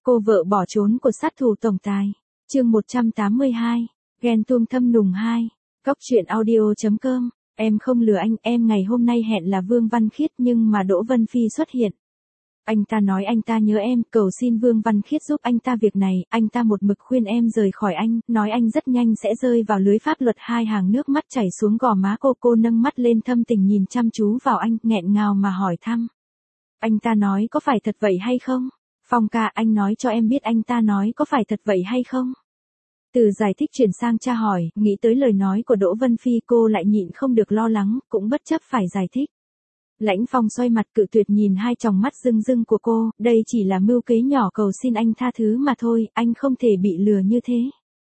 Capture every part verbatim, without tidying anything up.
Cô vợ bỏ trốn của sát thủ tổng tài. Chương một trăm tám mươi hai. Ghen tuông thâm nùng hai. Cóc truyện audio chấm com. Em không lừa anh, em ngày hôm nay hẹn là Vương Văn Khiết nhưng mà Đỗ Vân Phi xuất hiện. Anh ta nói anh ta nhớ em, cầu xin Vương Văn Khiết giúp anh ta việc này, anh ta một mực khuyên em rời khỏi anh, nói anh rất nhanh sẽ rơi vào lưới pháp luật. Hai hàng nước mắt chảy xuống gò má cô, cô nâng mắt lên thâm tình nhìn chăm chú vào anh, nghẹn ngào mà hỏi thăm. Anh ta nói có phải thật vậy hay không? Phong ca, anh nói cho em biết anh ta nói có phải thật vậy hay không? Từ giải thích chuyển sang tra hỏi, nghĩ tới lời nói của Đỗ Vân Phi cô lại nhịn không được lo lắng, cũng bất chấp phải giải thích. Lãnh Phong xoay mặt cự tuyệt nhìn hai tròng mắt rưng rưng của cô, đây chỉ là mưu kế nhỏ cầu xin anh tha thứ mà thôi, anh không thể bị lừa như thế.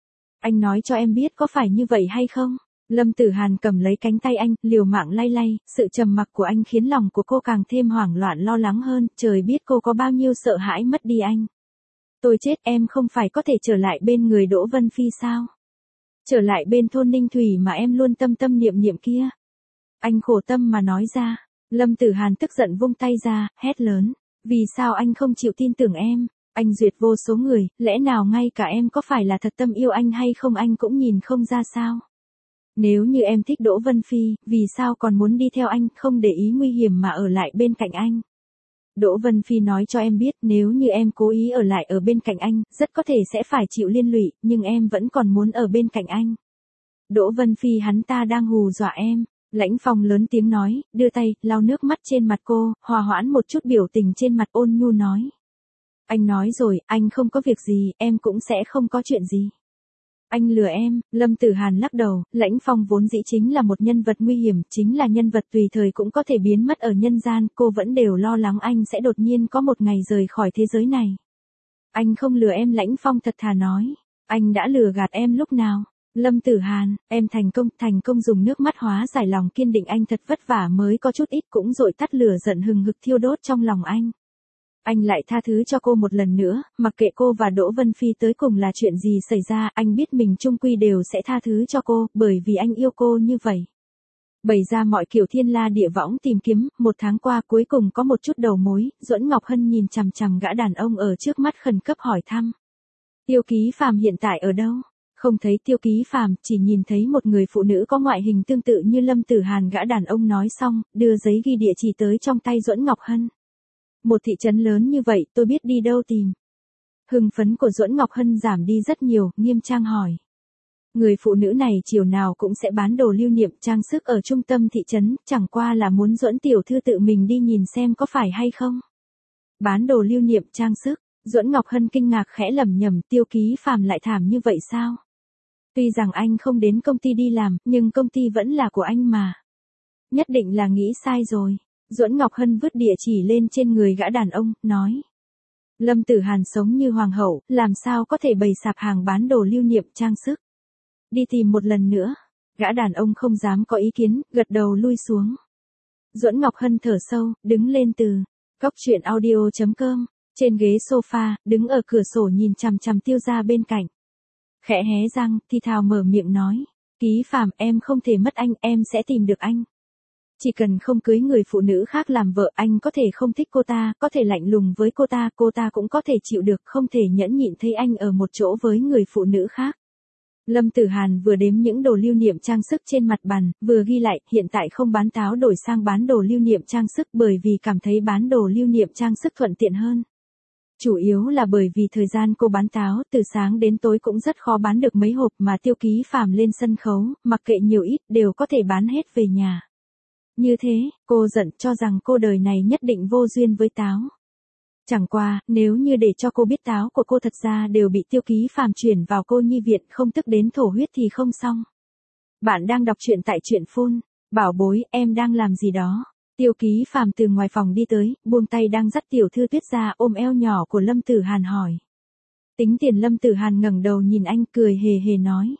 Anh nói cho em biết có phải như vậy hay không? Lâm Tử Hàn cầm lấy cánh tay anh, liều mạng lay lay, sự trầm mặc của anh khiến lòng của cô càng thêm hoảng loạn lo lắng hơn, trời biết cô có bao nhiêu sợ hãi mất đi anh. Tôi chết, em không phải có thể trở lại bên người Đỗ Vân Phi sao? Trở lại bên thôn Ninh Thủy mà em luôn tâm tâm niệm niệm kia. Anh khổ tâm mà nói ra. Lâm Tử Hàn tức giận vung tay ra, hét lớn. Vì sao anh không chịu tin tưởng em? Anh duyệt vô số người, lẽ nào ngay cả em có phải là thật tâm yêu anh hay không anh cũng nhìn không ra sao? Nếu như em thích Đỗ Vân Phi, vì sao còn muốn đi theo anh, không để ý nguy hiểm mà ở lại bên cạnh anh? Đỗ Vân Phi nói cho em biết nếu như em cố ý ở lại ở bên cạnh anh, rất có thể sẽ phải chịu liên lụy, nhưng em vẫn còn muốn ở bên cạnh anh. Đỗ Vân Phi hắn ta đang hù dọa em. Lãnh Phong lớn tiếng nói, đưa tay, lau nước mắt trên mặt cô, hòa hoãn một chút biểu tình trên mặt, ôn nhu nói. Anh nói rồi, anh không có việc gì, em cũng sẽ không có chuyện gì. Anh lừa em. Lâm Tử Hàn lắc đầu, Lãnh Phong vốn dĩ chính là một nhân vật nguy hiểm, chính là nhân vật tùy thời cũng có thể biến mất ở nhân gian, cô vẫn đều lo lắng anh sẽ đột nhiên có một ngày rời khỏi thế giới này. Anh không lừa em, Lãnh Phong thật thà nói. Anh đã lừa gạt em lúc nào? Lâm Tử Hàn, em thành công, thành công dùng nước mắt hóa giải lòng kiên định anh thật vất vả mới có chút ít cũng dội tắt lửa giận hừng hực thiêu đốt trong lòng anh. Anh lại tha thứ cho cô một lần nữa, mặc kệ cô và Đỗ Vân Phi tới cùng là chuyện gì xảy ra, anh biết mình chung quy đều sẽ tha thứ cho cô, bởi vì anh yêu cô như vậy. Bày ra mọi kiểu thiên la địa võng tìm kiếm, một tháng qua cuối cùng có một chút đầu mối, Duẫn Ngọc Hân nhìn chằm chằm gã đàn ông ở trước mắt khẩn cấp hỏi thăm. Tiêu Ký Phàm hiện tại ở đâu? Không thấy Tiêu Ký Phàm, chỉ nhìn thấy một người phụ nữ có ngoại hình tương tự như Lâm Tử Hàn. Gã đàn ông nói xong, đưa giấy ghi địa chỉ tới trong tay Duẫn Ngọc Hân. Một thị trấn lớn như vậy, tôi biết đi đâu tìm. Hưng phấn của Duẫn Ngọc Hân giảm đi rất nhiều, nghiêm trang hỏi. Người phụ nữ này chiều nào cũng sẽ bán đồ lưu niệm trang sức ở trung tâm thị trấn, chẳng qua là muốn Duẫn tiểu thư tự mình đi nhìn xem có phải hay không. Bán đồ lưu niệm trang sức, Duẫn Ngọc Hân kinh ngạc khẽ lẩm nhẩm, Tiêu Ký Phàm lại thảm như vậy sao? Tuy rằng anh không đến công ty đi làm, nhưng công ty vẫn là của anh mà. Nhất định là nghĩ sai rồi. Duẫn Ngọc Hân vứt địa chỉ lên trên người gã đàn ông, nói. Lâm Tử Hàn sống như hoàng hậu, làm sao có thể bày sạp hàng bán đồ lưu niệm trang sức. Đi tìm một lần nữa. Gã đàn ông không dám có ý kiến, gật đầu lui xuống. Duẫn Ngọc Hân thở sâu, đứng lên từ cóc truyện audio chấm com. Trên ghế sofa, đứng ở cửa sổ nhìn chằm chằm Tiêu gia bên cạnh. Khẽ hé răng, thi thào mở miệng nói. Ký Phàm, em không thể mất anh, em sẽ tìm được anh. Chỉ cần không cưới người phụ nữ khác làm vợ, anh có thể không thích cô ta, có thể lạnh lùng với cô ta, cô ta cũng có thể chịu được, không thể nhẫn nhịn thấy anh ở một chỗ với người phụ nữ khác. Lâm Tử Hàn vừa đếm những đồ lưu niệm trang sức trên mặt bàn, vừa ghi lại, hiện tại không bán táo đổi sang bán đồ lưu niệm trang sức bởi vì cảm thấy bán đồ lưu niệm trang sức thuận tiện hơn. Chủ yếu là bởi vì thời gian cô bán táo, từ sáng đến tối cũng rất khó bán được mấy hộp mà Tiêu Ký Phàm lên sân khấu, mặc kệ nhiều ít, đều có thể bán hết về nhà. Như thế, cô giận cho rằng cô đời này nhất định vô duyên với táo. Chẳng qua, nếu như để cho cô biết táo của cô thật ra đều bị Tiêu Ký Phàm chuyển vào cô nhi viện không tức đến thổ huyết thì không xong. Bạn đang đọc truyện tại truyện phone. Bảo bối, em đang làm gì đó? Tiêu Ký Phàm từ ngoài phòng đi tới, buông tay đang dắt tiểu thư Tuyết ra ôm eo nhỏ của Lâm Tử Hàn hỏi. Tính tiền. Lâm Tử Hàn ngẩng đầu nhìn anh cười hề hề nói.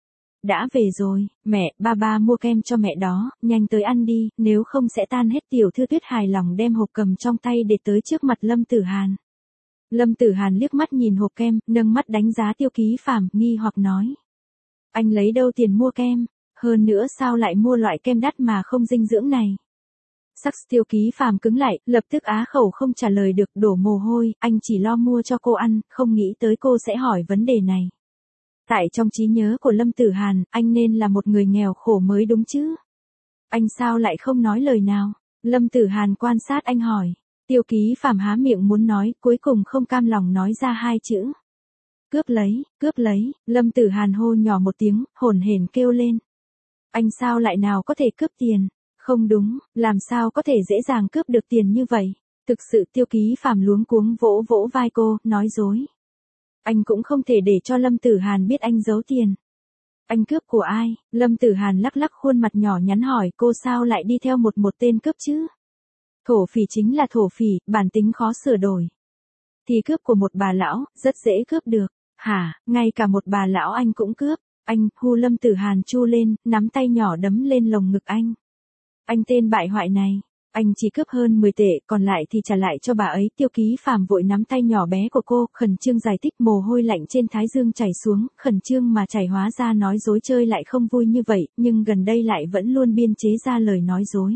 Đã về rồi, mẹ, ba ba mua kem cho mẹ đó, nhanh tới ăn đi, nếu không sẽ tan hết. Tiểu thư Tuyết hài lòng đem hộp cầm trong tay để tới trước mặt Lâm Tử Hàn. Lâm Tử Hàn liếc mắt nhìn hộp kem, nâng mắt đánh giá Tiêu Ký Phàm, nghi hoặc nói. Anh lấy đâu tiền mua kem, hơn nữa sao lại mua loại kem đắt mà không dinh dưỡng này? Sắc Tiêu Ký Phàm cứng lại, lập tức á khẩu không trả lời được, đổ mồ hôi, anh chỉ lo mua cho cô ăn, không nghĩ tới cô sẽ hỏi vấn đề này. Tại trong trí nhớ của Lâm Tử Hàn, anh nên là một người nghèo khổ mới đúng chứ. Anh sao lại không nói lời nào? Lâm Tử Hàn quan sát anh hỏi. Tiêu Ký Phàm há miệng muốn nói, cuối cùng không cam lòng nói ra hai chữ. Cướp lấy, cướp lấy, Lâm Tử Hàn hô nhỏ một tiếng, hổn hển kêu lên. Anh sao lại nào có thể cướp tiền? Không đúng, làm sao có thể dễ dàng cướp được tiền như vậy? Thực sự Tiêu Ký Phàm luống cuống vỗ vỗ vai cô, nói dối. Anh cũng không thể để cho Lâm Tử Hàn biết anh giấu tiền. Anh cướp của ai? Lâm Tử Hàn lắc lắc khuôn mặt nhỏ nhắn hỏi cô sao lại đi theo một một tên cướp chứ? Thổ phỉ chính là thổ phỉ, bản tính khó sửa đổi. Thì cướp của một bà lão, rất dễ cướp được. Hả, ngay cả một bà lão anh cũng cướp. Anh, hu Lâm Tử Hàn chu lên, nắm tay nhỏ đấm lên lồng ngực anh. Anh tên bại hoại này, anh chỉ cướp hơn mười tệ, còn lại thì trả lại cho bà ấy. Tiêu Ký Phàm vội nắm tay nhỏ bé của cô, khẩn trương giải thích, mồ hôi lạnh trên thái dương chảy xuống, khẩn trương mà chảy, hóa ra nói dối chơi lại không vui như vậy, nhưng gần đây lại vẫn luôn biên chế ra lời nói dối.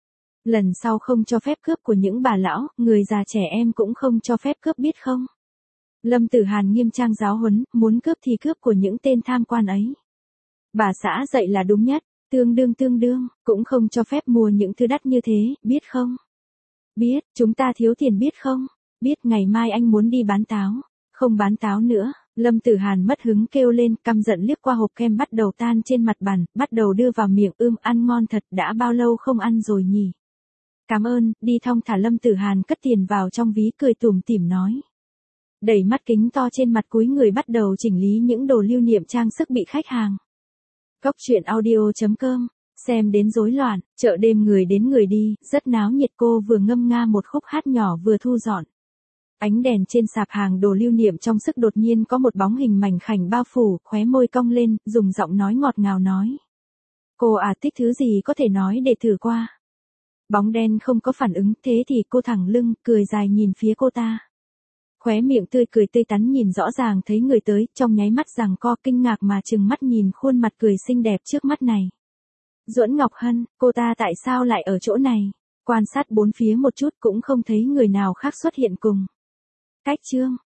Lần sau không cho phép cướp của những bà lão, người già trẻ em cũng không cho phép cướp biết không? Lâm Tử Hàn nghiêm trang giáo huấn, muốn cướp thì cướp của những tên tham quan ấy. Bà xã dạy là đúng nhất, tương đương tương đương, cũng không cho phép mua những thứ đắt như thế, biết không? Biết, chúng ta thiếu tiền biết không? Biết, ngày mai anh muốn đi bán táo, không bán táo nữa. Lâm Tử Hàn mất hứng kêu lên, căm giận liếc qua hộp kem bắt đầu tan trên mặt bàn, bắt đầu đưa vào miệng, ưm, ăn ngon thật, đã bao lâu không ăn rồi nhỉ? Cảm ơn, đi thong thả. Lâm Tử Hàn cất tiền vào trong ví, cười tủm tỉm nói. Đẩy mắt kính to trên mặt, cúi người bắt đầu chỉnh lý những đồ lưu niệm trang sức bị khách hàng. Cốc truyện audio chấm com, xem đến rối loạn, chợ đêm người đến người đi, rất náo nhiệt. Cô vừa ngâm nga một khúc hát nhỏ vừa thu dọn. Ánh đèn trên sạp hàng đồ lưu niệm trong sức đột nhiên có một bóng hình mảnh khảnh bao phủ, khóe môi cong lên, dùng giọng nói ngọt ngào nói. Cô à, thích thứ gì có thể nói để thử qua. Bóng đen không có phản ứng, thế thì cô thẳng lưng, cười dài nhìn phía cô ta. Khóe miệng tươi cười tươi tắn, nhìn rõ ràng thấy người tới, trong nháy mắt giằng co, kinh ngạc mà trừng mắt nhìn khuôn mặt cười xinh đẹp trước mắt này. Duẫn Ngọc Hân, cô ta tại sao lại ở chỗ này? Quan sát bốn phía một chút cũng không thấy người nào khác xuất hiện cùng. Cách chương